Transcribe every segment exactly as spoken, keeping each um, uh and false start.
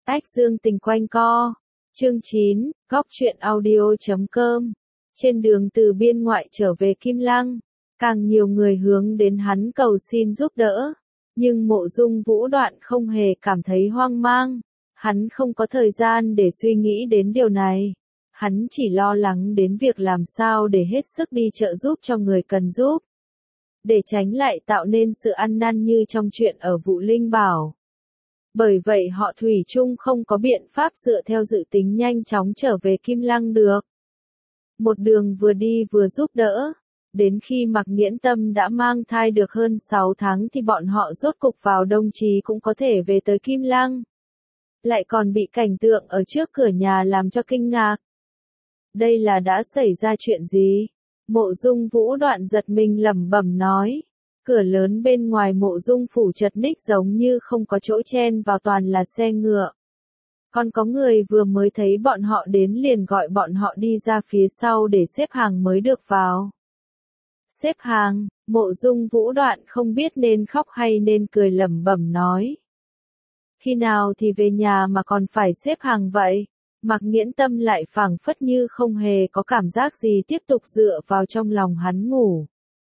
Ách Dương Tình Quanh Co. Chương chín, góc truyện audio chấm com. Trên đường từ biên ngoại trở về Kim Lăng, càng nhiều người hướng đến hắn cầu xin giúp đỡ. Nhưng Mộ Dung Vũ Đoạn không hề cảm thấy hoang mang. Hắn không có thời gian để suy nghĩ đến điều này. Hắn chỉ lo lắng đến việc làm sao để hết sức đi trợ giúp cho người cần giúp. Để tránh lại tạo nên sự ăn năn như trong chuyện ở Vụ Linh Bảo. Bởi vậy họ thủy chung không có biện pháp dựa theo dự tính nhanh chóng trở về Kim Lăng được. Một đường vừa đi vừa giúp đỡ. Đến khi Mạc Nghiễn Tâm đã mang thai được hơn sáu tháng thì bọn họ rốt cục vào Đông Chí cũng có thể về tới Kim Lăng. Lại còn bị cảnh tượng ở trước cửa nhà làm cho kinh ngạc. Đây là đã xảy ra chuyện gì? Mộ Dung Vũ Đoạn giật mình lẩm bẩm nói. Cửa lớn bên ngoài Mộ Dung phủ chật ních giống như không có chỗ chen vào, toàn là xe ngựa. Còn có người vừa mới thấy bọn họ đến liền gọi bọn họ đi ra phía sau để xếp hàng mới được vào. Xếp hàng, Mộ Dung Vũ Đoạn không biết nên khóc hay nên cười, lẩm bẩm nói. Khi nào thì về nhà mà còn phải xếp hàng vậy? Mạc Nghiễn Tâm lại phảng phất như không hề có cảm giác gì, tiếp tục dựa vào trong lòng hắn ngủ.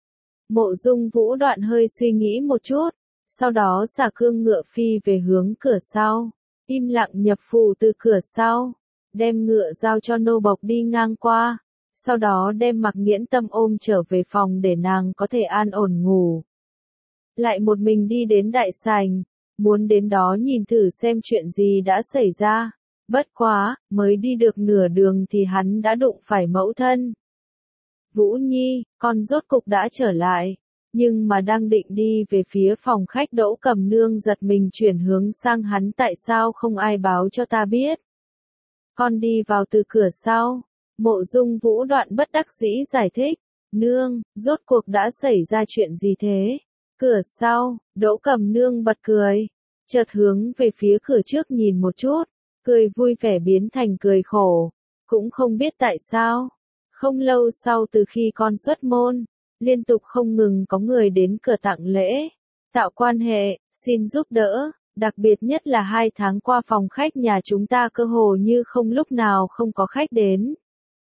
Mộ Dung Vũ Đoạn hơi suy nghĩ một chút, sau đó xả cương ngựa phi về hướng cửa sau, im lặng nhập phủ từ cửa sau, đem ngựa giao cho nô bộc đi ngang qua, sau đó đem Mạc Nghiễn Tâm ôm trở về phòng để nàng có thể an ổn ngủ. Lại một mình đi đến đại sảnh, muốn đến đó nhìn thử xem chuyện gì đã xảy ra. Bất quá, mới đi được nửa đường thì hắn đã đụng phải mẫu thân. Vũ Nhi, con rốt cục đã trở lại. Nhưng mà đang định đi về phía phòng khách, Đỗ Cầm Nương giật mình chuyển hướng sang hắn. Tại sao không ai báo cho ta biết? Con đi vào từ cửa sau. Mộ Dung Vũ Đoạn bất đắc dĩ giải thích. Nương, rốt cuộc đã xảy ra chuyện gì thế? Cửa sau, Đỗ Cầm Nương bật cười. Chợt hướng về phía cửa trước nhìn một chút. Cười vui vẻ biến thành cười khổ. Cũng không biết tại sao. Không lâu sau từ khi con xuất môn, liên tục không ngừng có người đến cửa tặng lễ, tạo quan hệ, xin giúp đỡ. Đặc biệt nhất là hai tháng qua phòng khách nhà chúng ta cơ hồ như không lúc nào không có khách đến.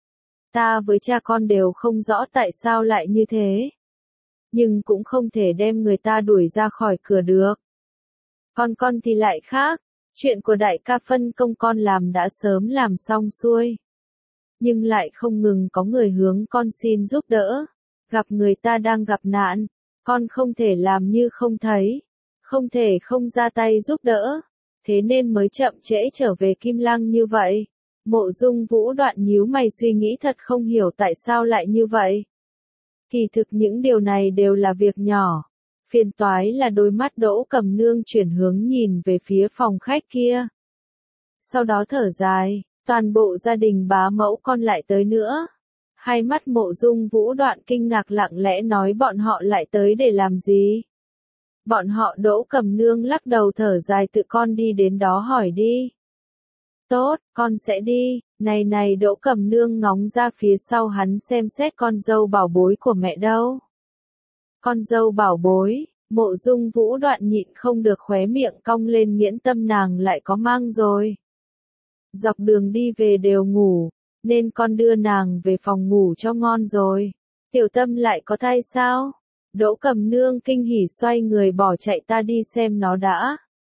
Ta với cha con đều không rõ tại sao lại như thế. Nhưng cũng không thể đem người ta đuổi ra khỏi cửa được. Con con thì lại khác. Chuyện của đại ca phân công con làm đã sớm làm xong xuôi. Nhưng lại không ngừng có người hướng con xin giúp đỡ. Gặp người ta đang gặp nạn, con không thể làm như không thấy. Không thể không ra tay giúp đỡ. Thế nên mới chậm trễ trở về Kim Lăng như vậy. Mộ Dung Vũ Đoạn nhíu mày suy nghĩ, thật không hiểu tại sao lại như vậy. Kỳ thực những điều này đều là việc nhỏ. Phiền toái là đôi mắt Đỗ Cầm Nương chuyển hướng nhìn về phía phòng khách kia. Sau đó thở dài, toàn bộ gia đình bá mẫu con lại tới nữa. Hai mắt Mộ Dung Vũ Đoạn kinh ngạc, lặng lẽ nói bọn họ lại tới để làm gì? Bọn họ Đỗ Cầm Nương lắc đầu thở dài, tự con đi đến đó hỏi đi. Tốt, con sẽ đi. Này này, Đỗ Cầm Nương ngóng ra phía sau hắn xem xét con dâu bảo bối của mẹ đâu. Con dâu bảo bối, Mộ Dung Vũ Đoạn nhịn không được khóe miệng cong lên, Nghiễn Tâm nàng lại có mang rồi. Dọc đường đi về đều ngủ, nên con đưa nàng về phòng ngủ cho ngon rồi. Tiểu Tâm lại có thai sao? Đỗ Cầm Nương kinh hỉ xoay người bỏ chạy, ta đi xem nó đã.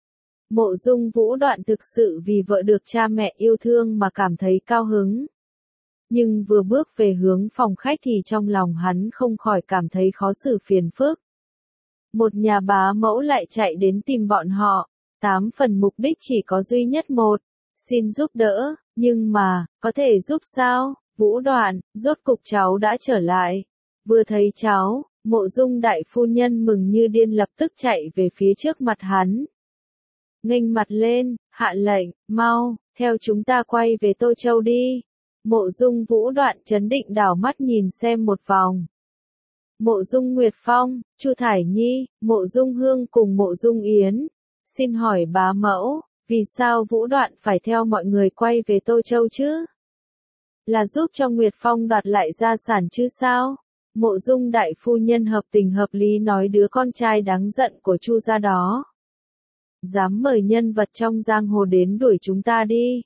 Mộ Dung Vũ Đoạn thực sự vì vợ được cha mẹ yêu thương mà cảm thấy cao hứng. Nhưng vừa bước về hướng phòng khách thì trong lòng hắn không khỏi cảm thấy khó xử, phiền phức. Một nhà bá mẫu lại chạy đến tìm bọn họ, tám phần mục đích chỉ có duy nhất một, xin giúp đỡ, nhưng mà, có thể giúp sao? Vũ Đoạn, rốt cục cháu đã trở lại. Vừa thấy cháu, Mộ Dung đại phu nhân mừng như điên, lập tức chạy về phía trước mặt hắn. Nghênh mặt lên, hạ lệnh, mau, theo chúng ta quay về Tô Châu đi. Mộ Dung Vũ Đoạn trấn định đảo mắt nhìn xem một vòng. Mộ Dung Nguyệt Phong, Chu Thải Nhi, Mộ Dung Hương cùng Mộ Dung Yến. Xin hỏi bá mẫu, vì sao Vũ Đoạn phải theo mọi người quay về Tô Châu chứ? Là giúp cho Nguyệt Phong đoạt lại gia sản chứ sao? Mộ Dung đại phu nhân hợp tình hợp lý nói đứa con trai đáng giận của Chu gia đó. dám mời nhân vật trong giang hồ đến đuổi chúng ta đi.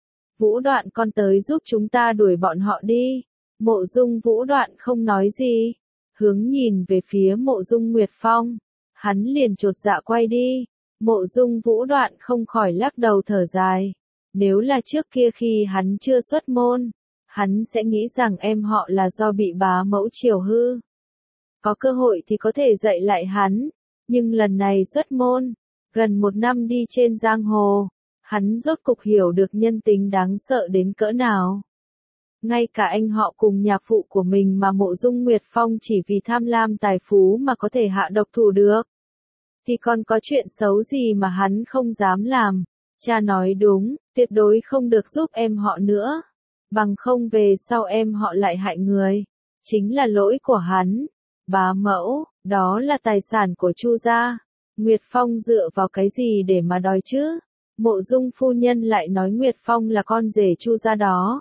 Vũ Đoạn con tới giúp chúng ta đuổi bọn họ đi. Mộ Dung Vũ Đoạn không nói gì, hướng nhìn về phía Mộ Dung Nguyệt Phong, hắn liền chột dạ quay đi. Mộ Dung Vũ Đoạn không khỏi lắc đầu thở dài, nếu là trước kia khi hắn chưa xuất môn, hắn sẽ nghĩ rằng em họ là do bị bá mẫu chiều hư. Có cơ hội thì có thể dạy lại hắn, nhưng lần này xuất môn, gần một năm đi trên giang hồ, hắn rốt cục hiểu được nhân tính đáng sợ đến cỡ nào. Ngay cả anh họ cùng nhạc phụ của mình mà Mộ Dung Nguyệt Phong chỉ vì tham lam tài phú mà có thể hạ độc thủ được, thì còn có chuyện xấu gì mà hắn không dám làm. Cha nói đúng, tuyệt đối không được giúp em họ nữa, bằng không về sau em họ lại hại người, chính là lỗi của hắn. Bá mẫu, đó là tài sản của Chu gia, Nguyệt Phong dựa vào cái gì để mà đòi chứ? Mộ Dung phu nhân lại nói Nguyệt Phong là con rể Chu gia đó.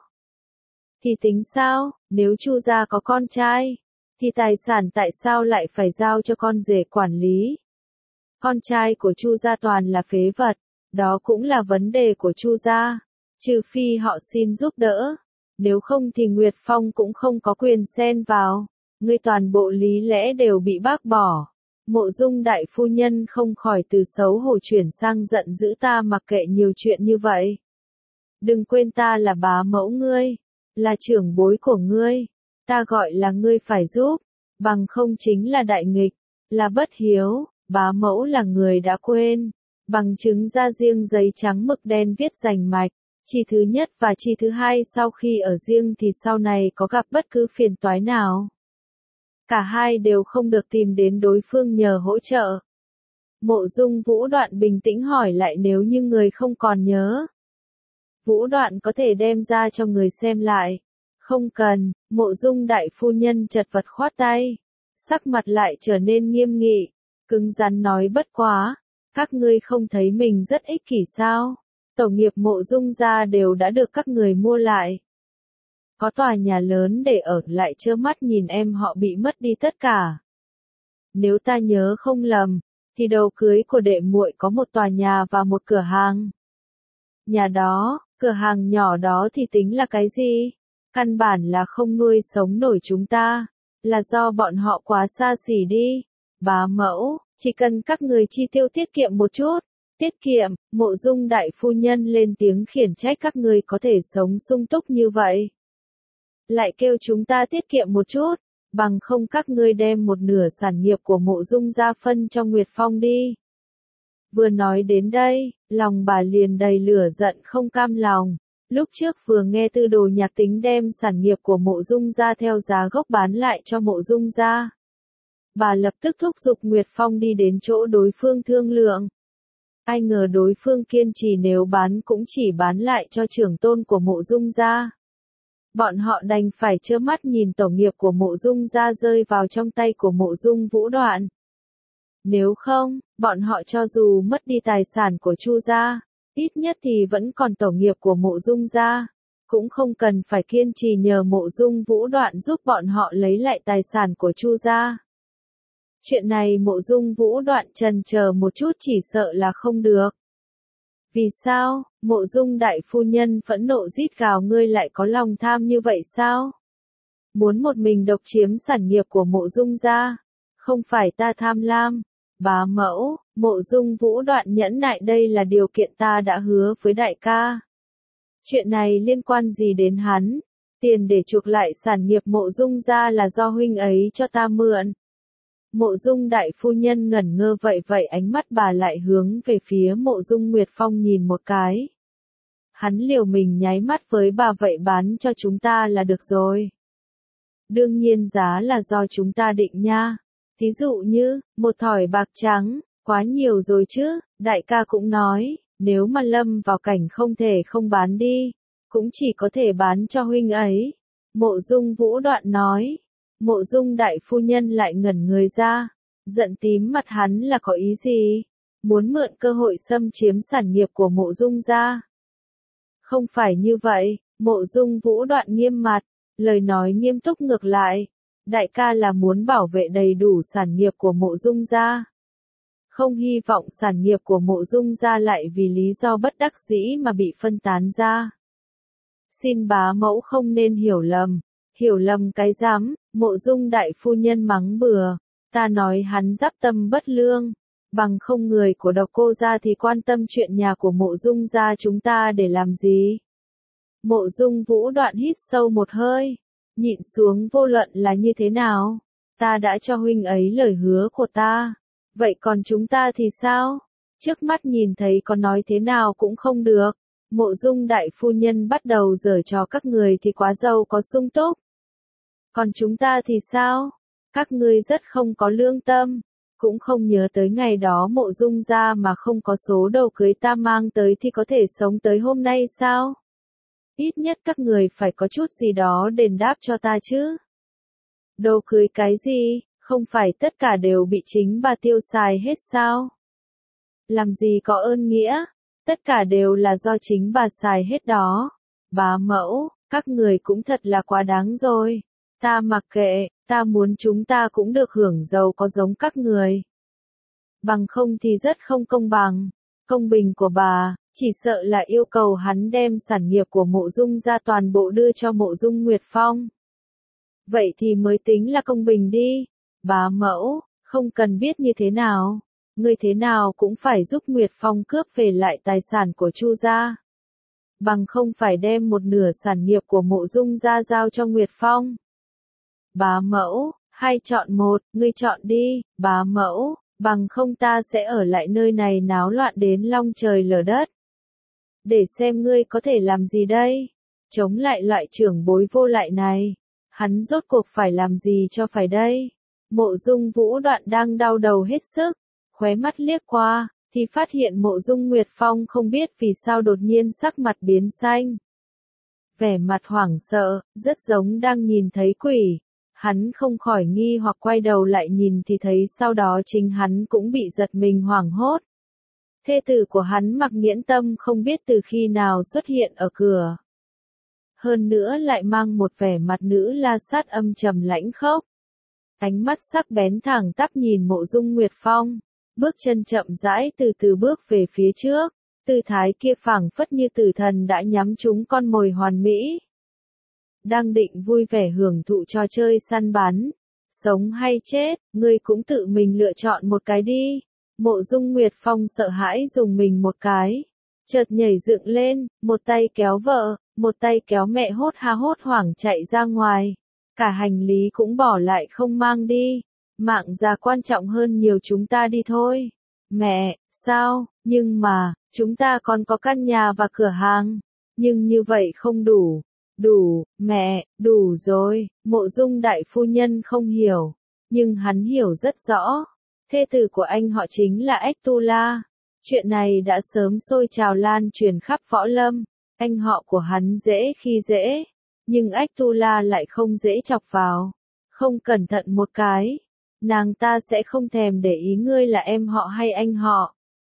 Thì tính sao, nếu Chu gia có con trai, thì tài sản tại sao lại phải giao cho con rể quản lý? Con trai của Chu gia toàn là phế vật, đó cũng là vấn đề của Chu gia, trừ phi họ xin giúp đỡ, nếu không thì Nguyệt Phong cũng không có quyền xen vào, ngươi toàn bộ lý lẽ đều bị bác bỏ. Mộ Dung đại phu nhân không khỏi từ xấu hổ chuyển sang giận dữ, ta mặc kệ nhiều chuyện như vậy. Đừng quên ta là bá mẫu ngươi, là trưởng bối của ngươi, ta gọi là ngươi phải giúp, bằng không chính là đại nghịch, là bất hiếu. Bá mẫu là người đã quên, bằng chứng ra riêng giấy trắng mực đen viết rành mạch, chi thứ nhất và chi thứ hai sau khi ở riêng thì sau này có gặp bất cứ phiền toái nào, cả hai đều không được tìm đến đối phương nhờ hỗ trợ. Mộ Dung Vũ Đoạn bình tĩnh hỏi lại, nếu như người không còn nhớ, Vũ Đoạn có thể đem ra cho người xem lại. Không cần, Mộ Dung đại phu nhân chật vật khoát tay, sắc mặt lại trở nên nghiêm nghị, cứng rắn nói, bất quá, các ngươi không thấy mình rất ích kỷ sao? Tổ nghiệp Mộ Dung gia đều đã được các người mua lại, có tòa nhà lớn để ở, lại trơ mắt nhìn em họ bị mất đi tất cả. Nếu ta nhớ không lầm, thì đầu cưới của đệ muội có một tòa nhà và một cửa hàng. Nhà đó, cửa hàng nhỏ đó thì tính là cái gì? Căn bản là không nuôi sống nổi chúng ta, là do bọn họ quá xa xỉ đi. Bá mẫu, chỉ cần các người chi tiêu tiết kiệm một chút. Tiết kiệm, Mộ Dung đại phu nhân lên tiếng khiển trách, các người có thể sống sung túc như vậy, lại kêu chúng ta tiết kiệm một chút, bằng không các ngươi đem một nửa sản nghiệp của Mộ Dung gia phân cho Nguyệt Phong đi. Vừa nói đến đây, lòng bà liền đầy lửa giận không cam lòng. Lúc trước vừa nghe Tư Đồ Nhạc tính đem sản nghiệp của Mộ Dung gia theo giá gốc bán lại cho Mộ Dung gia, bà lập tức thúc giục Nguyệt Phong đi đến chỗ đối phương thương lượng. Ai ngờ đối phương kiên trì nếu bán cũng chỉ bán lại cho trưởng tôn của Mộ Dung gia. Bọn họ đành phải trơ mắt nhìn tổ nghiệp của Mộ Dung gia rơi vào trong tay của Mộ Dung Vũ Đoạn. Nếu không, bọn họ cho dù mất đi tài sản của Chu gia, ít nhất thì vẫn còn tổ nghiệp của Mộ Dung gia, cũng không cần phải kiên trì nhờ Mộ Dung Vũ Đoạn giúp bọn họ lấy lại tài sản của Chu gia. Chuyện này Mộ Dung Vũ Đoạn chần chờ một chút chỉ sợ là không được. Vì sao? Mộ Dung đại phu nhân phẫn nộ rít gào, ngươi lại có lòng tham như vậy sao? Muốn một mình độc chiếm sản nghiệp của Mộ Dung gia? Không phải ta tham lam. Bá mẫu, Mộ Dung Vũ Đoạn nhẫn nại, đây là điều kiện ta đã hứa với đại ca. Chuyện này liên quan gì đến hắn? Tiền để chuộc lại sản nghiệp Mộ Dung gia là do huynh ấy cho ta mượn. Mộ Dung đại phu nhân ngẩn ngơ, vậy vậy ánh mắt bà lại hướng về phía Mộ Dung Nguyệt Phong nhìn một cái. Hắn liều mình nháy mắt với bà, vậy bán cho chúng ta là được rồi. Đương nhiên giá là do chúng ta định nha. Thí dụ như, một thỏi bạc trắng, quá nhiều rồi chứ, đại ca cũng nói, nếu mà lâm vào cảnh không thể không bán đi, cũng chỉ có thể bán cho huynh ấy. Mộ Dung Vũ Đoạn nói. Mộ Dung đại phu nhân lại ngẩn người ra, giận tím mặt, hắn là có ý gì? Muốn mượn cơ hội xâm chiếm sản nghiệp của Mộ Dung gia? Không phải như vậy, Mộ Dung Vũ Đoạn nghiêm mặt, lời nói nghiêm túc ngược lại, đại ca là muốn bảo vệ đầy đủ sản nghiệp của Mộ Dung gia. không hy vọng sản nghiệp của Mộ Dung gia lại vì lý do bất đắc dĩ mà bị phân tán ra. Xin bá mẫu không nên hiểu lầm, hiểu lầm cái rắm, Mộ Dung đại phu nhân mắng bừa, ta nói hắn giáp tâm bất lương, bằng không người của Độc Cô gia thì quan tâm chuyện nhà của Mộ Dung gia chúng ta để làm gì. Mộ Dung Vũ Đoạn hít sâu một hơi, nhịn xuống vô luận là như thế nào, ta đã cho huynh ấy lời hứa của ta, vậy còn chúng ta thì sao? Trước mắt nhìn thấy có nói thế nào cũng không được. Mộ Dung đại phu nhân bắt đầu giở trò các người thì quá giàu có sung túc. Còn chúng ta thì sao? Các ngươi rất không có lương tâm, cũng không nhớ tới ngày đó Mộ Dung gia mà không có số đồ cưới ta mang tới thì có thể sống tới hôm nay sao? Ít nhất các người phải có chút gì đó đền đáp cho ta chứ. Đồ cưới cái gì, không phải tất cả đều bị chính bà tiêu xài hết sao? Làm gì có ơn nghĩa, tất cả đều là do chính bà xài hết đó. Bá mẫu, các người cũng thật là quá đáng rồi. Ta mặc kệ, ta muốn chúng ta cũng được hưởng giàu có giống các người. Bằng không thì rất không công bằng. Công bình của bà, chỉ sợ là yêu cầu hắn đem sản nghiệp của Mộ Dung gia toàn bộ đưa cho Mộ Dung Nguyệt Phong. Vậy thì mới tính là công bình đi. Bá mẫu, không cần biết như thế nào. Ngươi thế nào cũng phải giúp Nguyệt Phong cướp về lại tài sản của Chu gia. Bằng không phải đem một nửa sản nghiệp của Mộ Dung gia giao cho Nguyệt Phong. Bá mẫu, hai chọn một, ngươi chọn đi, bá mẫu, bằng không ta sẽ ở lại nơi này náo loạn đến long trời lở đất. Để xem ngươi có thể làm gì đây, chống lại loại trưởng bối vô lại này, hắn rốt cuộc phải làm gì cho phải đây. Mộ Dung Vũ Đoạn đang đau đầu hết sức, khóe mắt liếc qua, thì phát hiện Mộ Dung Nguyệt Phong không biết vì sao đột nhiên sắc mặt biến xanh. Vẻ mặt hoảng sợ, rất giống đang nhìn thấy quỷ. Hắn không khỏi nghi hoặc quay đầu lại nhìn thì thấy sau đó chính hắn cũng bị giật mình hoảng hốt. Thê tử của hắn Mặc Nghiễn Tâm không biết từ khi nào xuất hiện ở cửa. Hơn nữa lại mang một vẻ mặt nữ la sát âm trầm lãnh khốc. Ánh mắt sắc bén thẳng tắp nhìn Mộ Dung Nguyệt Phong, bước chân chậm rãi từ từ bước về phía trước, tư thái kia phảng phất như tử thần đã nhắm trúng con mồi hoàn mỹ. Đang định vui vẻ hưởng thụ trò chơi săn bắn, sống hay chết, ngươi cũng tự mình lựa chọn một cái đi. Mộ Dung Nguyệt Phong sợ hãi dùng mình một cái, chợt nhảy dựng lên, một tay kéo vợ, một tay kéo mẹ hốt ha hốt hoảng chạy ra ngoài. Cả hành lý cũng bỏ lại không mang đi, mạng già quan trọng hơn nhiều, chúng ta đi thôi. Mẹ, sao, nhưng mà, chúng ta còn có căn nhà và cửa hàng, nhưng như vậy không đủ. Đủ, mẹ, đủ rồi. Mộ Dung đại phu nhân không hiểu, nhưng hắn hiểu rất rõ. Thê tử của anh họ chính là Ách Tu La. Chuyện này đã sớm sôi trào lan truyền khắp võ lâm. Anh họ của hắn dễ khi dễ, nhưng Ách Tu La lại không dễ chọc vào. Không cẩn thận một cái, nàng ta sẽ không thèm để ý ngươi là em họ hay anh họ.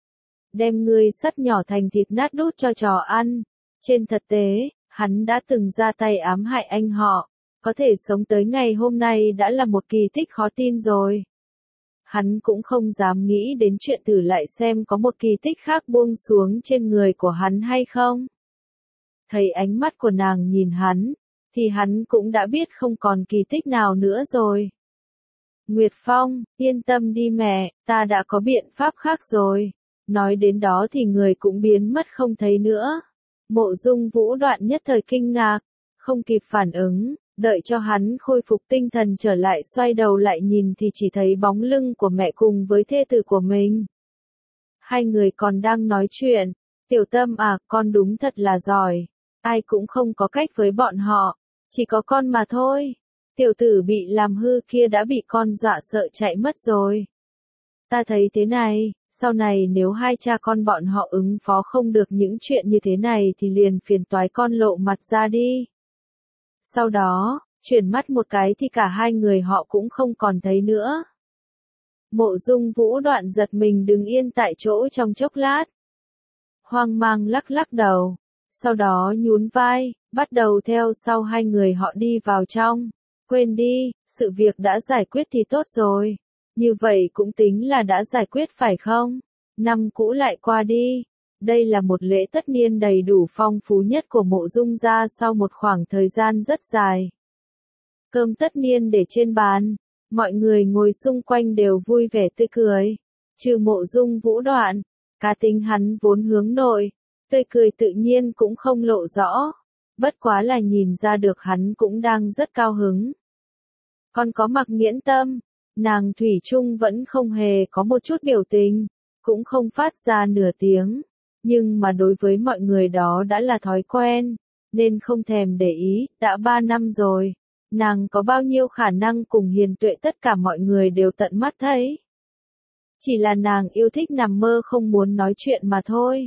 Đem ngươi sắt nhỏ thành thịt nát đút cho chó ăn. Trên thực tế, hắn đã từng ra tay ám hại anh họ, có thể sống tới ngày hôm nay đã là một kỳ tích khó tin rồi. Hắn cũng không dám nghĩ đến chuyện thử lại xem có một kỳ tích khác buông xuống trên người của hắn hay không. Thấy ánh mắt của nàng nhìn hắn, thì hắn cũng đã biết không còn kỳ tích nào nữa rồi. Nguyệt Phong, yên tâm đi mẹ, ta đã có biện pháp khác rồi. Nói đến đó thì người cũng biến mất không thấy nữa. Mộ Dung Vũ Đoạn nhất thời kinh ngạc, không kịp phản ứng, đợi cho hắn khôi phục tinh thần trở lại xoay đầu lại nhìn thì chỉ thấy bóng lưng của mẹ cùng với thê tử của mình. Hai người còn đang nói chuyện, Tiểu Tâm à, con đúng thật là giỏi, ai cũng không có cách với bọn họ, chỉ có con mà thôi. Tiểu tử bị làm hư kia đã bị con dọa sợ chạy mất rồi. Ta thấy thế này, sau này nếu hai cha con bọn họ ứng phó không được những chuyện như thế này thì liền phiền toái con lộ mặt ra đi. Sau đó, chuyển mắt một cái thì cả hai người họ cũng không còn thấy nữa. Mộ Dung Vũ Đoạn giật mình đứng yên tại chỗ trong chốc lát. Hoang mang lắc lắc đầu, sau đó nhún vai, bắt đầu theo sau hai người họ đi vào trong. Quên đi, sự việc đã giải quyết thì tốt rồi. Như vậy cũng tính là đã giải quyết phải không? Năm cũ lại qua đi. Đây là một lễ tất niên đầy đủ phong phú nhất của Mộ Dung gia sau một khoảng thời gian rất dài. Cơm tất niên để trên bàn, mọi người ngồi xung quanh đều vui vẻ tươi cười. Trừ Mộ Dung Vũ Đoạn, cá tính hắn vốn hướng nội, tươi cười tự nhiên cũng không lộ rõ. Bất quá là nhìn ra được hắn cũng đang rất cao hứng. Còn có Mặc Nghiễn Tâm, nàng thủy chung vẫn không hề có một chút biểu tình, cũng không phát ra nửa tiếng. Nhưng mà đối với mọi người đó đã là thói quen, nên không thèm để ý, đã ba năm rồi. Nàng có bao nhiêu khả năng cùng hiền tuệ tất cả mọi người đều tận mắt thấy. Chỉ là nàng yêu thích nằm mơ không muốn nói chuyện mà thôi.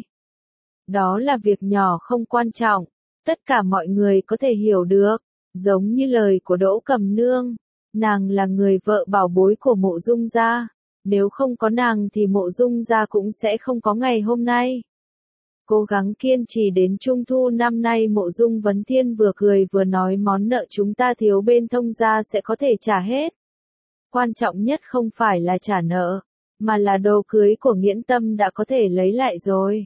Đó là việc nhỏ không quan trọng, tất cả mọi người có thể hiểu được, giống như lời của Đỗ Cầm Nương. Nàng là người vợ bảo bối của Mộ Dung gia, nếu không có nàng thì Mộ Dung gia cũng sẽ không có ngày hôm nay. Cố gắng kiên trì đến Trung thu năm nay Mộ Dung Vấn Thiên vừa cười vừa nói món nợ chúng ta thiếu bên Thông gia sẽ có thể trả hết. Quan trọng nhất không phải là trả nợ, mà là đồ cưới của Nghiễn Tâm đã có thể lấy lại rồi.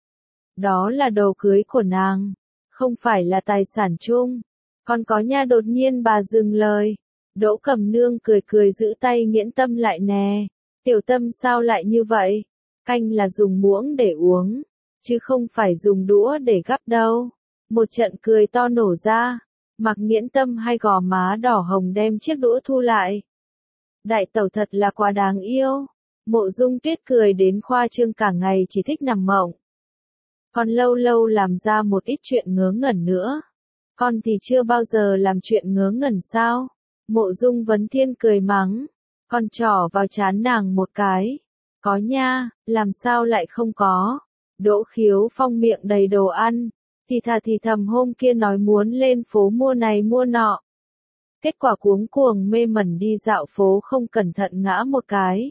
Đó là đồ cưới của nàng, không phải là tài sản chung. Còn có nha, đột nhiên bà dừng lời. Đỗ Cầm Nương cười cười giữ tay Nghiễn Tâm lại nè. Tiểu Tâm sao lại như vậy? Canh là dùng muỗng để uống, chứ không phải dùng đũa để gắp đâu. Một trận cười to nổ ra. Mặc Nghiễn Tâm hai gò má đỏ hồng đem chiếc đũa thu lại. Đại tẩu thật là quá đáng yêu. Mộ Dung Tuyết cười đến khoa trương cả ngày chỉ thích nằm mộng. Còn lâu lâu làm ra một ít chuyện ngớ ngẩn nữa. Con thì chưa bao giờ làm chuyện ngớ ngẩn sao? Mộ Dung Vấn Thiên cười mắng. Con trỏ vào trán nàng một cái. Có nha, làm sao lại không có? Đỗ Khiếu Phong miệng đầy đồ ăn, thì thà thì thầm hôm kia nói muốn lên phố mua này mua nọ. Kết quả cuống cuồng mê mẩn đi dạo phố không cẩn thận ngã một cái.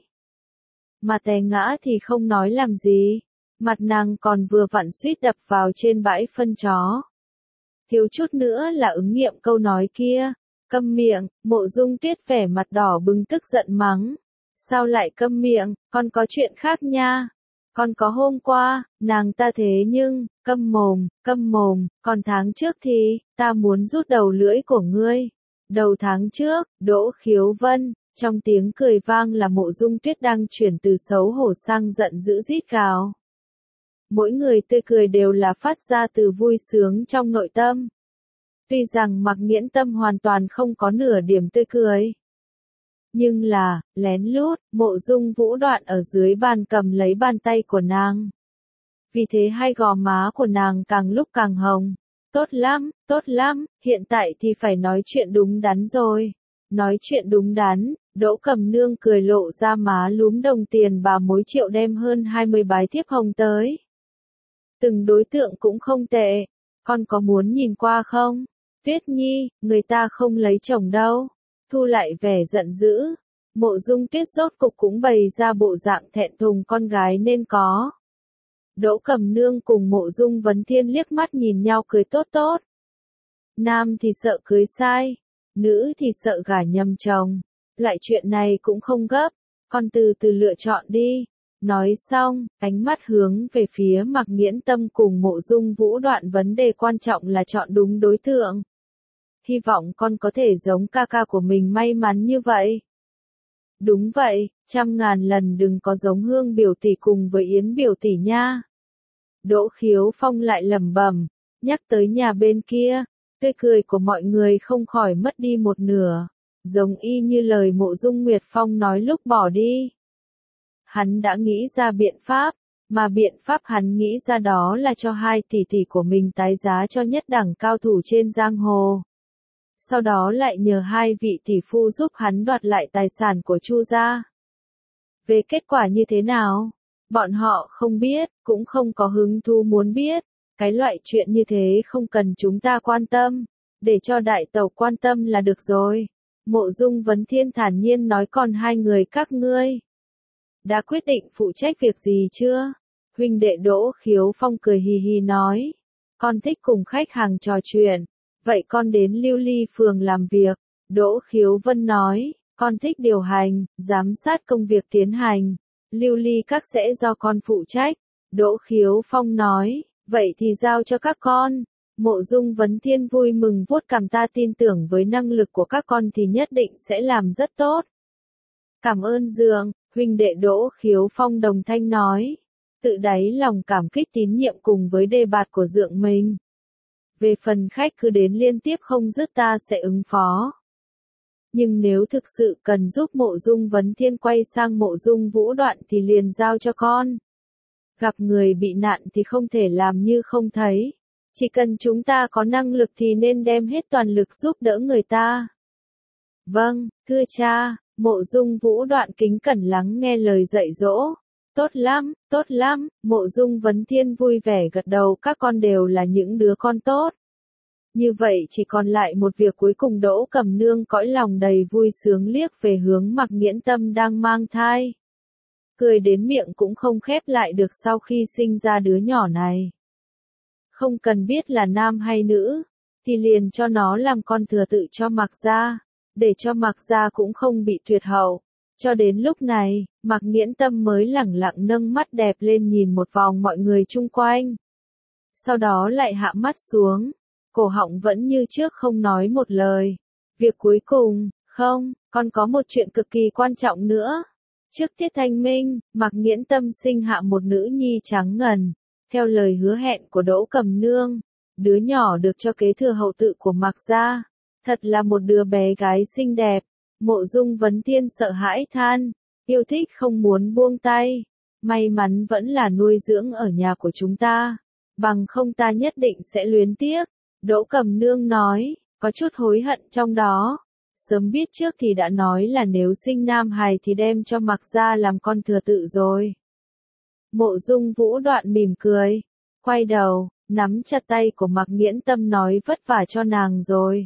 Mà té ngã thì không nói làm gì, mặt nàng còn vừa vặn suýt đập vào trên bãi phân chó. Thiếu chút nữa là ứng nghiệm câu nói kia. Câm miệng. Mộ Dung Tuyết vẻ mặt đỏ bừng tức giận mắng. Sao lại câm miệng, con có chuyện khác nha. Con có hôm qua, nàng ta thế nhưng, câm mồm, câm mồm, còn tháng trước thì, ta muốn rút đầu lưỡi của ngươi. Đầu tháng trước, Đỗ Khiếu Vân, trong tiếng cười vang là Mộ Dung Tuyết đang chuyển từ xấu hổ sang giận dữ rít gào. Mỗi người tươi cười đều là phát ra từ vui sướng trong nội tâm. Tuy rằng Mặc Nghiễn Tâm hoàn toàn không có nửa điểm tươi cười. Nhưng là, lén lút, Mộ Dung Vũ Đoạn ở dưới bàn cầm lấy bàn tay của nàng. Vì thế hai gò má của nàng càng lúc càng hồng. Tốt lắm, tốt lắm, hiện tại thì phải nói chuyện đúng đắn rồi. Nói chuyện đúng đắn, Đỗ Cầm Nương cười lộ ra má lúm đồng tiền bà mối triệu đem hơn hai mươi bái thiếp hồng tới. Từng đối tượng cũng không tệ, con có muốn nhìn qua không? Tuyết Nhi, người ta không lấy chồng đâu. Thu lại vẻ giận dữ. Mộ Dung Tuyết rốt cục cũng bày ra bộ dạng thẹn thùng con gái nên có. Đỗ Cầm Nương cùng Mộ Dung Vấn Thiên liếc mắt nhìn nhau cười tốt tốt. Nam thì sợ cưới sai, nữ thì sợ gả nhầm chồng. Loại chuyện này cũng không gấp, con từ từ lựa chọn đi. Nói xong, ánh mắt hướng về phía Mặc Nghiễn Tâm cùng Mộ Dung Vũ Đoạn, vấn đề quan trọng là chọn đúng đối tượng. Hy vọng con có thể giống ca ca của mình may mắn như vậy. Đúng vậy, trăm ngàn lần đừng có giống Hương biểu tỷ cùng với Yến biểu tỷ nha. Đỗ Khiếu Phong lại lẩm bẩm, nhắc tới nhà bên kia, tươi cười của mọi người không khỏi mất đi một nửa, giống y như lời Mộ Dung Nguyệt Phong nói lúc bỏ đi. Hắn đã nghĩ ra biện pháp, mà biện pháp hắn nghĩ ra đó là cho hai tỷ tỷ của mình tái giá cho nhất đẳng cao thủ trên giang hồ. Sau đó lại nhờ hai vị tỷ phu giúp hắn đoạt lại tài sản của Chu gia. Về kết quả như thế nào? Bọn họ không biết, cũng không có hứng thú muốn biết. Cái loại chuyện như thế không cần chúng ta quan tâm, để cho đại tẩu quan tâm là được rồi. Mộ Dung Vấn Thiên thản nhiên nói, còn hai người các ngươi đã quyết định phụ trách việc gì chưa? Huynh đệ Đỗ Khiếu Phong cười hì hì nói, con thích cùng khách hàng trò chuyện, vậy con đến Lưu Ly phường làm việc. Đỗ Khiếu Vân nói, Con thích điều hành, giám sát công việc tiến hành. Lưu ly các sẽ do con phụ trách. Đỗ Khiếu Phong nói, vậy thì giao cho các con. Mộ Dung Vấn Thiên vui mừng vuốt cằm, ta tin tưởng với năng lực của các con thì nhất định sẽ làm rất tốt. Cảm ơn Dượng, huynh đệ. Đỗ Khiếu Phong đồng thanh nói, tự đáy lòng cảm kích tín nhiệm cùng với đề bạt của Dượng mình. Về phần khách cứ đến liên tiếp không dứt, ta sẽ ứng phó. Nhưng nếu thực sự cần giúp Mộ Dung Vấn Thiên quay sang Mộ Dung Vũ Đoạn thì liền giao cho con. Gặp người bị nạn thì không thể làm như không thấy. Chỉ cần chúng ta có năng lực thì nên đem hết toàn lực giúp đỡ người ta. Vâng, thưa cha. Mộ Dung Vũ Đoạn kính cẩn lắng nghe lời dạy dỗ. Tốt lắm, tốt lắm. Mộ Dung Vấn Thiên vui vẻ gật đầu, các con đều là những đứa con tốt. Như vậy chỉ còn lại một việc cuối cùng. Đỗ Cẩm Nương cõi lòng đầy vui sướng liếc về hướng Mặc Nghiễn Tâm đang mang thai. Cười đến miệng cũng không khép lại được sau khi sinh ra đứa nhỏ này. Không cần biết là nam hay nữ, thì liền cho nó làm con thừa tự cho Mặc gia, để cho Mặc gia cũng không bị tuyệt hậu. Cho đến lúc này, Mặc Nghiễn Tâm mới lẳng lặng nâng mắt đẹp lên nhìn một vòng mọi người chung quanh. Sau đó lại hạ mắt xuống, cổ họng vẫn như trước không nói một lời. Việc cuối cùng, không, còn có một chuyện cực kỳ quan trọng nữa. Trước Tiết Thanh Minh, Mặc Nghiễn Tâm sinh hạ một nữ nhi trắng ngần. Theo lời hứa hẹn của Đỗ Cẩm Nương, đứa nhỏ được cho kế thừa hậu tự của Mặc gia. Thật là một đứa bé gái xinh đẹp. Mộ Dung Vấn Thiên sợ hãi than, yêu thích không muốn buông tay. May mắn vẫn là nuôi dưỡng ở nhà của chúng ta, bằng không ta nhất định sẽ luyến tiếc. Đỗ Cẩm Nương nói, có chút hối hận trong đó. Sớm biết trước thì đã nói là nếu sinh nam hài thì đem cho Mặc gia làm con thừa tự rồi. Mộ Dung Vũ Đoạn mỉm cười, quay đầu, nắm chặt tay của Mặc Nghiễn Tâm nói vất vả cho nàng rồi.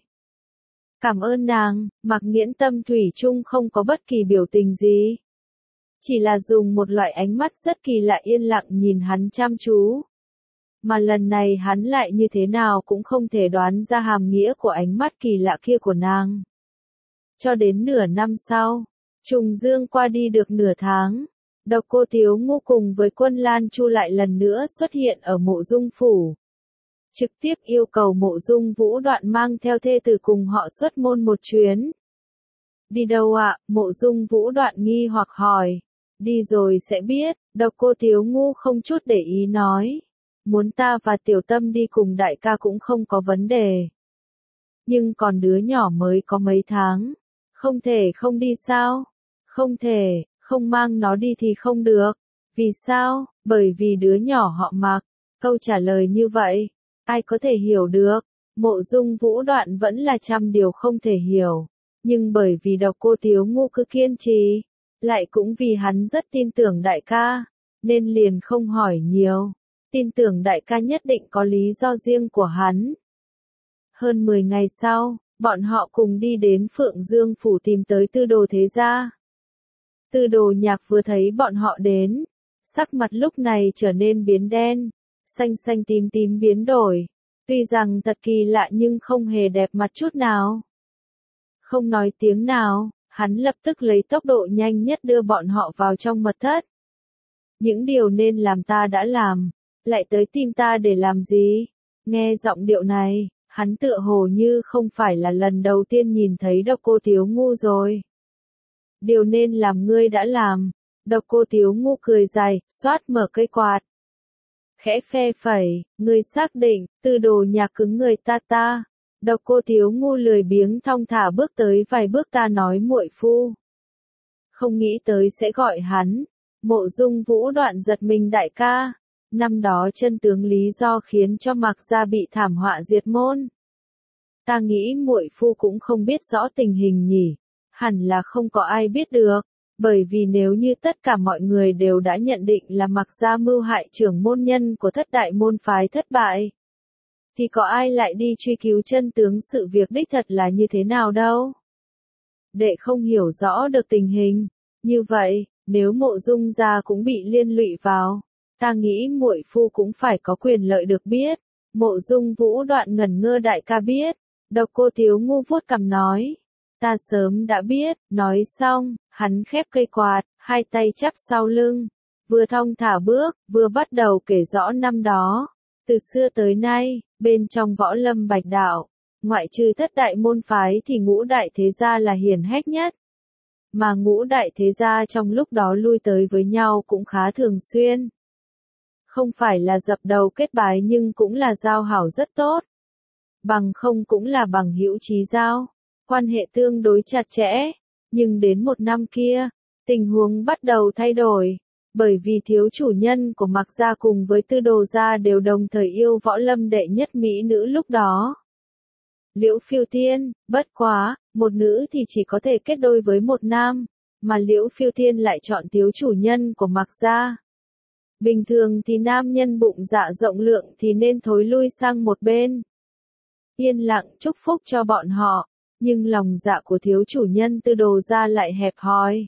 Cảm ơn nàng. Mặc Nghiễn Tâm thủy chung không có bất kỳ biểu tình gì. Chỉ là dùng một loại ánh mắt rất kỳ lạ yên lặng nhìn hắn chăm chú. Mà lần này hắn lại như thế nào cũng không thể đoán ra hàm nghĩa của ánh mắt kỳ lạ kia của nàng. Cho đến nửa năm sau, trùng dương qua đi được nửa tháng, Độc Cô Tiếu Ngu cùng với Quân Lan Chu lại lần nữa xuất hiện ở Mộ Dung phủ. Trực tiếp yêu cầu Mộ Dung Vũ Đoạn mang theo thê tử cùng họ xuất môn một chuyến. Đi đâu ạ? Mộ Dung Vũ Đoạn nghi hoặc hỏi. Đi rồi sẽ biết. Độc Cô Tiếu Ngu không chút để ý nói. Muốn ta và Tiểu Tâm đi cùng đại ca cũng không có vấn đề. Nhưng còn đứa nhỏ mới có mấy tháng. Không thể không đi sao? Không thể, không mang nó đi thì không được. Vì sao? Bởi vì đứa nhỏ họ Mặc. Câu trả lời như vậy, ai có thể hiểu được? Mộ Dung Vũ Đoạn vẫn là trăm điều không thể hiểu. Nhưng bởi vì Độc Cô Tiếu Ngu cứ kiên trì, lại cũng vì hắn rất tin tưởng đại ca, nên liền không hỏi nhiều. Tin tưởng đại ca nhất định có lý do riêng của hắn. Hơn mười ngày sau, bọn họ cùng đi đến Phượng Dương phủ tìm tới Tư Đồ Thế Gia. Tư Đồ Nhạc vừa thấy bọn họ đến, sắc mặt lúc này trở nên biến đen, xanh xanh tím tím biến đổi. Tuy rằng thật kỳ lạ nhưng không hề đẹp mặt chút nào. Không nói tiếng nào, hắn lập tức lấy tốc độ nhanh nhất đưa bọn họ vào trong mật thất. Những điều nên làm ta đã làm, lại tới tìm ta để làm gì? Nghe giọng điệu này, hắn tựa hồ như không phải là lần đầu tiên nhìn thấy Độc Cô Tiếu Ngu rồi. Điều nên làm ngươi đã làm. Độc Cô Tiếu Ngu cười dài, xoát mở cây quạt. Khẽ phe phẩy, ngươi xác định, Tư Đồ Nhạc cứng người ta ta. Độc Cô Tiếu Ngu lười biếng thong thả bước tới vài bước, ta nói muội phu. Không nghĩ tới sẽ gọi hắn. Mộ Dung Vũ Đoạn giật mình, đại ca. Năm đó chân tướng lý do khiến cho Mặc gia bị thảm họa diệt môn. Ta nghĩ muội phu cũng không biết rõ tình hình nhỉ. Hẳn là không có ai biết được. Bởi vì nếu như tất cả mọi người đều đã nhận định là Mặc gia mưu hại trưởng môn nhân của thất đại môn phái thất bại, thì có ai lại đi truy cứu chân tướng sự việc đích thật là như thế nào đâu. Đệ không hiểu rõ được tình hình. Như vậy, nếu Mộ Dung gia cũng bị liên lụy vào, ta nghĩ muội phu cũng phải có quyền lợi được biết. Mộ Dung Vũ Đoạn ngẩn ngơ, đại ca biết. Độc Cô Tiếu Ngu vuốt cằm nói. Ta sớm đã biết, nói xong, hắn khép cây quạt, hai tay chắp sau lưng, vừa thong thả bước, vừa bắt đầu kể rõ năm đó. Từ xưa tới nay, bên trong võ lâm bạch đạo, ngoại trừ thất đại môn phái thì ngũ đại thế gia là hiển hách nhất. Mà ngũ đại thế gia trong lúc đó lui tới với nhau cũng khá thường xuyên. Không phải là dập đầu kết bái nhưng cũng là giao hảo rất tốt. Bằng không cũng là bằng hữu chí giao, quan hệ tương đối chặt chẽ. Nhưng đến một năm kia, tình huống bắt đầu thay đổi. Bởi vì thiếu chủ nhân của Mạc gia cùng với Tư Đồ gia đều đồng thời yêu võ lâm đệ nhất mỹ nữ lúc đó. Liễu Phiêu Tiên, bất quá, một nữ thì chỉ có thể kết đôi với một nam, mà Liễu Phiêu Tiên lại chọn thiếu chủ nhân của Mạc gia. Bình thường thì nam nhân bụng dạ rộng lượng thì nên thối lui sang một bên. Yên lặng chúc phúc cho bọn họ, nhưng lòng dạ của thiếu chủ nhân Tư Đồ gia lại hẹp hòi.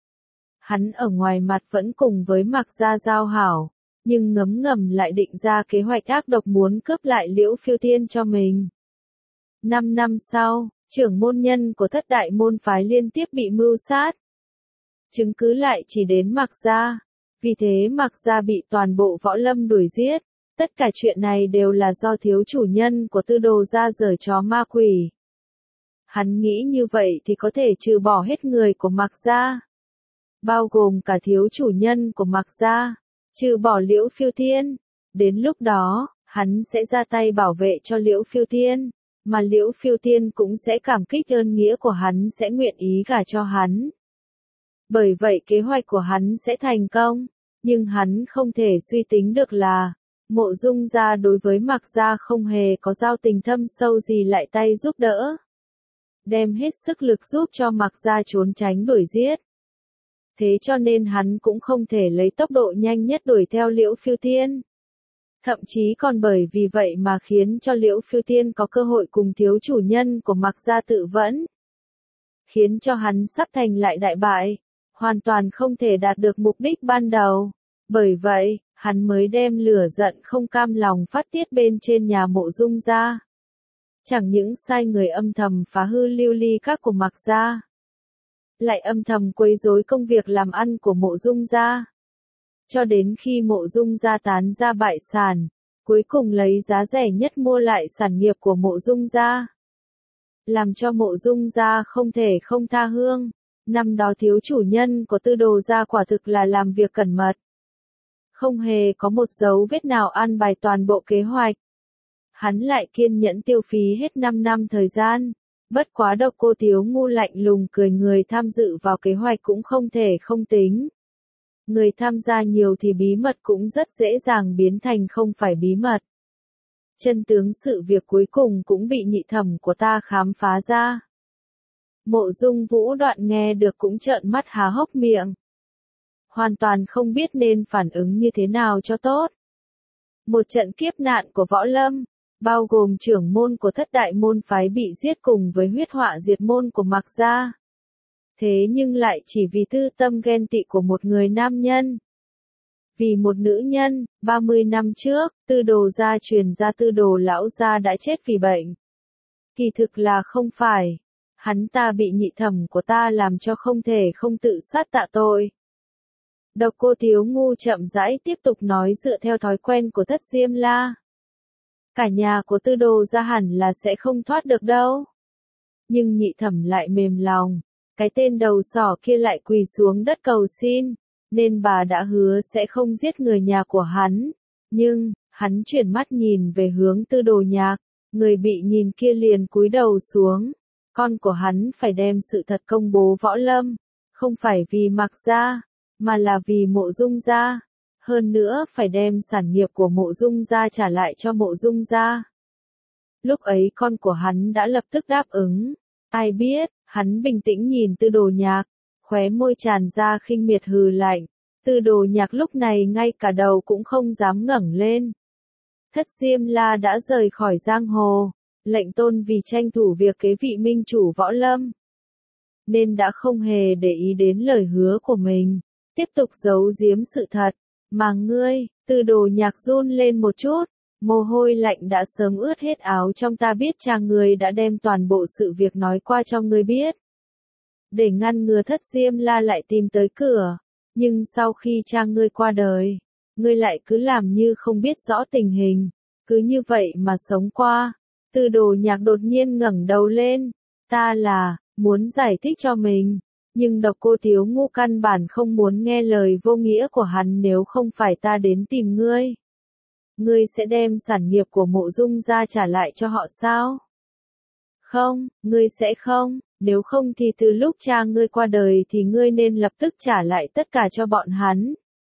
Hắn ở ngoài mặt vẫn cùng với Mạc gia giao hảo, nhưng ngấm ngầm lại định ra kế hoạch ác độc muốn cướp lại Liễu Phiêu Tiên cho mình. Năm năm sau, trưởng môn nhân của thất đại môn phái liên tiếp bị mưu sát. Chứng cứ lại chỉ đến Mạc gia, vì thế Mạc gia bị toàn bộ võ lâm đuổi giết. Tất cả chuyện này đều là do thiếu chủ nhân của Tư Đồ gia giở trò ma quỷ. Hắn nghĩ như vậy thì có thể trừ bỏ hết người của Mạc gia, bao gồm cả thiếu chủ nhân của Mạc gia, trừ bỏ Liễu Phiêu Tiên. Đến lúc đó, hắn sẽ ra tay bảo vệ cho Liễu Phiêu Tiên, mà Liễu Phiêu Tiên cũng sẽ cảm kích ơn nghĩa của hắn, sẽ nguyện ý gả cho hắn. Bởi vậy kế hoạch của hắn sẽ thành công, nhưng hắn không thể suy tính được là Mộ Dung gia đối với Mạc gia không hề có giao tình thâm sâu gì lại tay giúp đỡ, đem hết sức lực giúp cho Mạc gia trốn tránh đuổi giết. Thế cho nên hắn cũng không thể lấy tốc độ nhanh nhất đuổi theo Liễu Phiêu Tiên. Thậm chí còn bởi vì vậy mà khiến cho Liễu Phiêu Tiên có cơ hội cùng thiếu chủ nhân của Mạc gia tự vẫn. Khiến cho hắn sắp thành lại đại bại, hoàn toàn không thể đạt được mục đích ban đầu. Bởi vậy, hắn mới đem lửa giận không cam lòng phát tiết bên trên nhà Mộ Dung gia. Chẳng những sai người âm thầm phá hư lưu ly các của Mạc gia, lại âm thầm quấy rối công việc làm ăn của Mộ Dung gia. Cho đến khi Mộ Dung gia tán ra bại sản, cuối cùng lấy giá rẻ nhất mua lại sản nghiệp của Mộ Dung gia. Làm cho Mộ Dung gia không thể không tha hương. Năm đó thiếu chủ nhân của Tư Đồ gia quả thực là làm việc cẩn mật, không hề có một dấu vết nào an bài toàn bộ kế hoạch. Hắn lại kiên nhẫn tiêu phí hết năm năm thời gian. Bất quá Độc Cô Tiếu Ngu lạnh lùng cười, người tham dự vào kế hoạch cũng không thể không tính. Người tham gia nhiều thì bí mật cũng rất dễ dàng biến thành không phải bí mật. Chân tướng sự việc cuối cùng cũng bị nhị thẩm của ta khám phá ra. Mộ Dung Vũ Đoạn nghe được cũng trợn mắt há hốc miệng. Hoàn toàn không biết nên phản ứng như thế nào cho tốt. Một trận kiếp nạn của võ lâm, bao gồm trưởng môn của thất đại môn phái bị giết cùng với huyết họa diệt môn của Mạc gia. Thế nhưng lại chỉ vì tư tâm ghen tị của một người nam nhân. Vì một nữ nhân, ba mươi năm trước, Tư Đồ gia truyền ra Tư Đồ lão gia đã chết vì bệnh. Kỳ thực là không phải. Hắn ta bị nhị thẩm của ta làm cho không thể không tự sát tạ tội. Độc Cô Tiếu Ngu chậm rãi tiếp tục nói dựa theo thói quen của Thất Diêm La. Cả nhà của Tư Đồ gia hẳn là sẽ không thoát được đâu. Nhưng nhị thẩm lại mềm lòng. Cái tên đầu sỏ kia lại quỳ xuống đất cầu xin, nên bà đã hứa sẽ không giết người nhà của hắn. Nhưng, hắn chuyển mắt nhìn về hướng Tư Đồ Nhạc, người bị nhìn kia liền cúi đầu xuống. Con của hắn phải đem sự thật công bố võ lâm, không phải vì Mạc gia, mà là vì Mộ Dung gia. Hơn nữa phải đem sản nghiệp của Mộ Dung gia trả lại cho Mộ Dung gia. Lúc ấy con của hắn đã lập tức đáp ứng. Ai biết, hắn bình tĩnh nhìn Tư Đồ Nhạc, khóe môi tràn ra khinh miệt hừ lạnh. Tư Đồ Nhạc lúc này ngay cả đầu cũng không dám ngẩng lên. Thất Diêm La đã rời khỏi giang hồ, lệnh tôn vì tranh thủ việc kế vị minh chủ võ lâm, nên đã không hề để ý đến lời hứa của mình, tiếp tục giấu giếm sự thật. Mà ngươi, Tư Đồ Nhạc run lên một chút, mồ hôi lạnh đã sớm ướt hết áo trong, ta biết cha ngươi đã đem toàn bộ sự việc nói qua cho ngươi biết. để ngăn ngừa Thất Diêm La lại tìm tới cửa. Nhưng sau khi cha ngươi qua đời, ngươi lại cứ làm như không biết rõ tình hình, cứ như vậy mà sống qua. Tư Đồ Nhạc đột nhiên ngẩng đầu lên, ta là, muốn giải thích cho mình, nhưng Độc Cô Thiếu Ngu căn bản không muốn nghe lời vô nghĩa của hắn. Nếu không phải ta đến tìm ngươi, ngươi sẽ đem sản nghiệp của Mộ Dung gia trả lại cho họ sao? Không, ngươi sẽ không, nếu không thì từ lúc cha ngươi qua đời thì ngươi nên lập tức trả lại tất cả cho bọn hắn.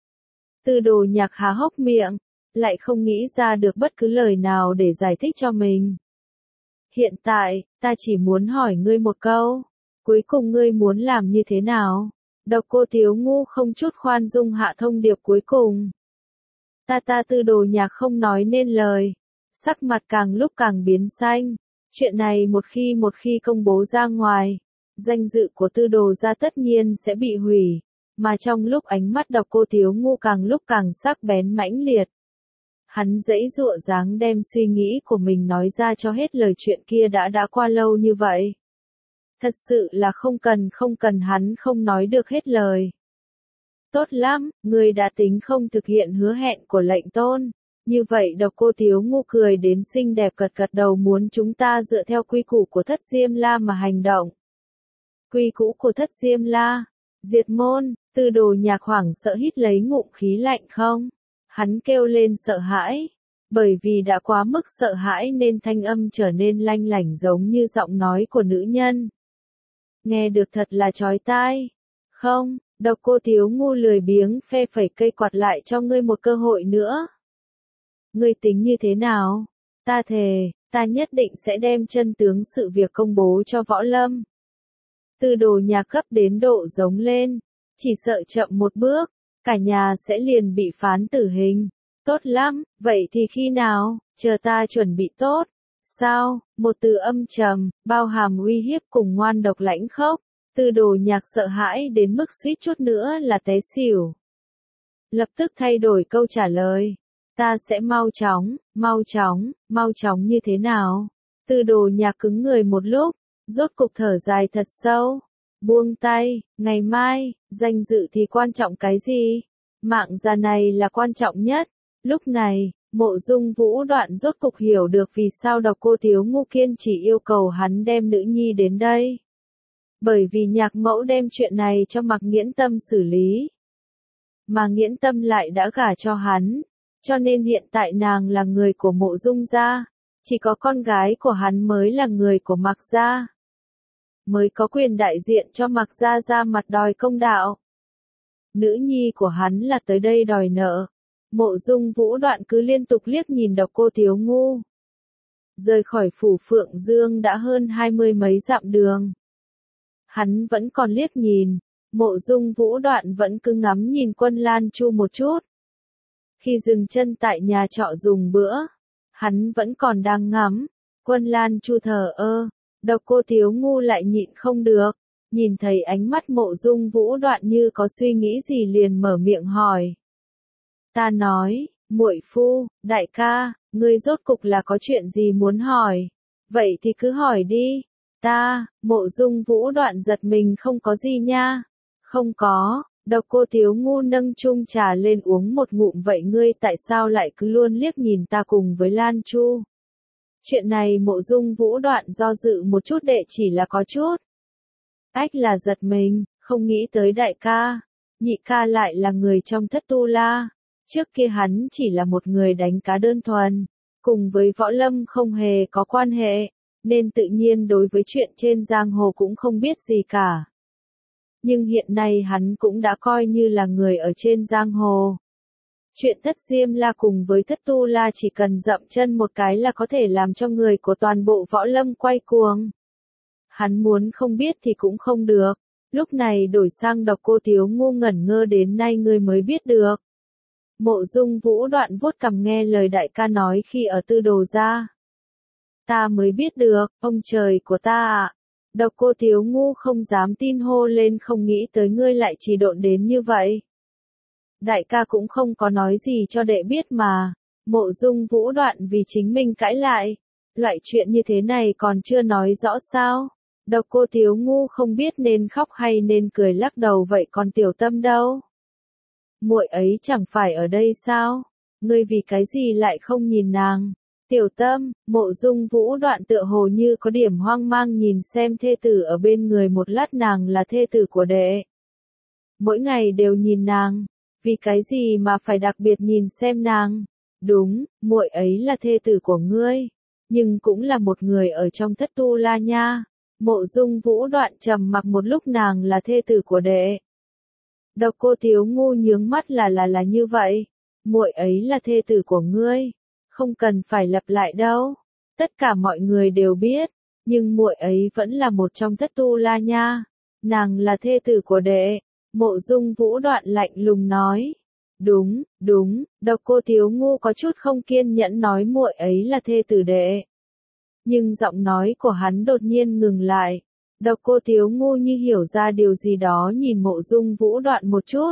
Tư Đồ Nhạc há hốc miệng, lại không nghĩ ra được bất cứ lời nào để giải thích cho mình. Hiện tại, ta chỉ muốn hỏi ngươi một câu, cuối cùng ngươi muốn làm như thế nào? Độc Cô Thiếu Ngu không chút khoan dung hạ thông điệp cuối cùng. Ta ta Tư Đồ Nhạc không nói nên lời, sắc mặt càng lúc càng biến xanh. Chuyện này một khi một khi công bố ra ngoài, danh dự của Tư Đồ gia tất nhiên sẽ bị hủy, mà trong lúc ánh mắt Độc Cô Thiếu Ngu càng lúc càng sắc bén mãnh liệt. Hắn giãy giụa dáng đem suy nghĩ của mình nói ra cho hết. Lời chuyện kia đã đã qua lâu như vậy. Thật sự là không cần không cần hắn không nói được hết lời. Tốt lắm, ngươi đã tính không thực hiện hứa hẹn của lệnh tôn. Như vậy Độc Cô Thiếu Ngu cười đến xinh đẹp gật gật đầu, muốn chúng ta dựa theo quy củ của Thất Diêm La mà hành động. Quy củ của Thất Diêm La? Diệt môn. Tư Đồ Nhạc hoảng sợ hít lấy ngụm khí lạnh không? Hắn kêu lên sợ hãi. Bởi vì đã quá mức sợ hãi nên thanh âm trở nên lanh lảnh giống như giọng nói của nữ nhân. Nghe được thật là chói tai. Không, Độc Cô Thiếu Ngu lười biếng phe phẩy cây quạt lại cho ngươi một cơ hội nữa. Ngươi tính như thế nào? Ta thề, ta nhất định sẽ đem chân tướng sự việc công bố cho Võ Lâm. Tư Đồ Nhạc gấp đến độ giống lên, chỉ sợ chậm một bước, cả nhà sẽ liền bị phán tử hình. Tốt lắm, vậy thì khi nào? Chờ ta chuẩn bị tốt. Sao? Một từ âm trầm, bao hàm uy hiếp cùng ngoan độc lãnh khốc. Tư Đồ Nhạc sợ hãi đến mức suýt chút nữa là té xỉu. Lập tức thay đổi câu trả lời. Ta sẽ mau chóng, mau chóng, mau chóng như thế nào? Tư Đồ Nhạc cứng người một lúc, rốt cục thở dài thật sâu. Buông tay, ngày mai, danh dự thì quan trọng cái gì? Mạng già này là quan trọng nhất. Lúc này, Mộ Dung Vũ Đoạn rốt cục hiểu được vì sao Độc Cô Thiếu Ngu kiên chỉ yêu cầu hắn đem nữ nhi đến đây. Bởi vì Nhạc mẫu đem chuyện này cho Mạc Nghiễn Tâm xử lý. Mà Nghiễn Tâm lại đã gả cho hắn. Cho nên hiện tại nàng là người của Mộ Dung gia, chỉ có con gái của hắn mới là người của Mạc gia, mới có quyền đại diện cho Mạc gia ra mặt đòi công đạo. Nữ nhi của hắn là tới đây đòi nợ. Mộ Dung Vũ Đoạn cứ liên tục liếc nhìn Độc Cô Thiếu Ngu. Rời khỏi phủ Phượng Dương đã hơn hai mươi mấy dặm đường. Hắn vẫn còn liếc nhìn, Mộ Dung Vũ Đoạn vẫn cứ ngắm nhìn Quân Lan Chu một chút. Khi dừng chân tại nhà trọ dùng bữa, hắn vẫn còn đang ngắm. Quân Lan Chu thờ ơ, Độc Cô Thiếu Ngu lại nhịn không được, nhìn thấy ánh mắt Mộ Dung Vũ Đoạn như có suy nghĩ gì liền mở miệng hỏi. Ta nói, muội phu, đại ca, ngươi rốt cục là có chuyện gì muốn hỏi? Vậy thì cứ hỏi đi. Ta, Mộ Dung Vũ Đoạn giật mình, không có gì nha. Không có. Độc Cô Thiếu Ngu nâng chung trà lên uống một ngụm. Vậy ngươi tại sao lại cứ luôn liếc nhìn ta cùng với Lan Chu? Chuyện này Mộ Dung Vũ Đoạn do dự một chút, đệ chỉ là có chút. Ách là giật mình, không nghĩ tới đại ca, nhị ca lại là người trong Thất Tu La. Trước kia hắn chỉ là một người đánh cá đơn thuần, cùng với võ lâm không hề có quan hệ, nên tự nhiên đối với chuyện trên giang hồ cũng không biết gì cả. Nhưng hiện nay hắn cũng đã coi như là người ở trên giang hồ. Chuyện Thất Diêm La cùng với Thất Tu La chỉ cần dậm chân một cái là có thể làm cho người của toàn bộ võ lâm quay cuồng. Hắn muốn không biết thì cũng không được. Lúc này đổi sang Độc Cô Thiếu Ngu ngẩn ngơ, đến nay ngươi mới biết được. Mộ Dung Vũ Đoạn vuốt cằm nghe lời đại ca nói khi ở Tư Đồ gia. Ta mới biết được, ông trời của ta ạ. Độc Cô Thiếu Ngu không dám tin hô lên, không nghĩ tới ngươi lại trì độn đến như vậy. Đại ca cũng không có nói gì cho đệ biết mà. Mộ Dung Vũ Đoạn vì chính mình cãi lại. Loại chuyện như thế này còn chưa nói rõ sao? Độc Cô Thiếu Ngu không biết nên khóc hay nên cười lắc đầu vậy còn Tiểu Tâm đâu? Muội ấy chẳng phải ở đây sao? Ngươi vì cái gì lại không nhìn nàng? Tiểu Tâm, Mộ Dung Vũ Đoạn tựa hồ như có điểm hoang mang nhìn xem thê tử ở bên người một lát nàng là thê tử của đệ. Mỗi ngày đều nhìn nàng, vì cái gì mà phải đặc biệt nhìn xem nàng? Đúng, muội ấy là thê tử của ngươi, nhưng cũng là một người ở trong Thất Tu La nha. Mộ Dung Vũ Đoạn trầm mặc một lúc nàng là thê tử của đệ. Độc Cô Thiếu Ngu nhướng mắt là là là như vậy, muội ấy là thê tử của ngươi, không cần phải lặp lại đâu, tất cả mọi người đều biết, nhưng muội ấy vẫn là một trong Thất Tu La nha, nàng là thê tử của đệ. Mộ Dung Vũ Đoạn lạnh lùng nói. Đúng, đúng, Độc Cô Thiếu Ngu có chút không kiên nhẫn nói muội ấy là thê tử đệ. Nhưng giọng nói của hắn đột nhiên ngừng lại. Độc Cô Thiếu Ngu như hiểu ra điều gì đó nhìn Mộ Dung Vũ Đoạn một chút.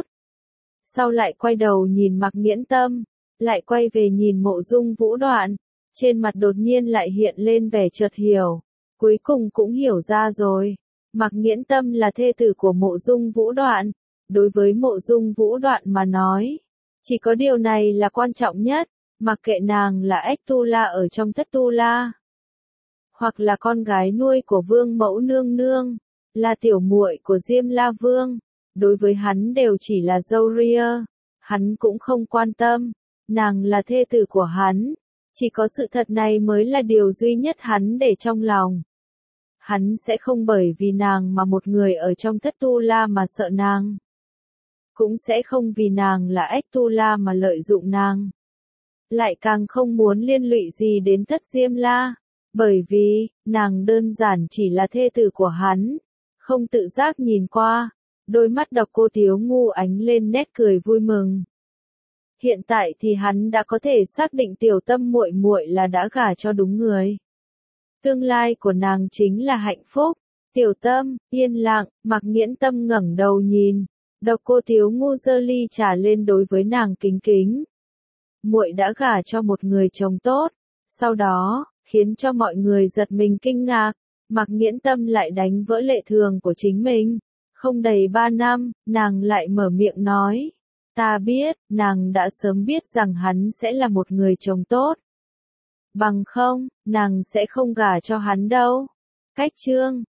Sau lại quay đầu nhìn Mạc Nghiễn Tâm, lại quay về nhìn Mộ Dung Vũ Đoạn, trên mặt đột nhiên lại hiện lên vẻ chợt hiểu, cuối cùng cũng hiểu ra rồi. Mạc Nghiễn Tâm là thê tử của Mộ Dung Vũ Đoạn, đối với Mộ Dung Vũ Đoạn mà nói, chỉ có điều này là quan trọng nhất, mặc kệ nàng là Ách Tu La ở trong Thất Tu La, hoặc là con gái nuôi của Vương Mẫu Nương Nương, là tiểu muội của Diêm La Vương, đối với hắn đều chỉ là dâu ria, hắn cũng không quan tâm, nàng là thê tử của hắn, chỉ có sự thật này mới là điều duy nhất hắn để trong lòng. Hắn sẽ không bởi vì nàng mà một người ở trong Thất Tu La mà sợ nàng, cũng sẽ không vì nàng là Ách Tu La mà lợi dụng nàng, lại càng không muốn liên lụy gì đến Thất Diêm La, bởi vì, nàng đơn giản chỉ là thê tử của hắn. Không tự giác nhìn qua, đôi mắt Độc Cô Thiếu Ngu ánh lên nét cười vui mừng. Hiện tại thì hắn đã có thể xác định Tiểu Tâm muội muội là đã gả cho đúng người. Tương lai của nàng chính là hạnh phúc. Tiểu Tâm, yên lặng, Mạc Nghiễn Tâm ngẩng đầu nhìn, Độc Cô Thiếu Ngu giơ ly trà lên đối với nàng kính kính. Muội đã gả cho một người chồng tốt, sau đó, khiến cho mọi người giật mình kinh ngạc, Mạc Nghiễn Tâm lại đánh vỡ lệ thường của chính mình. Không đầy ba năm, nàng lại mở miệng nói, ta biết, nàng đã sớm biết rằng hắn sẽ là một người chồng tốt. Bằng không, nàng sẽ không gả cho hắn đâu. Cách chương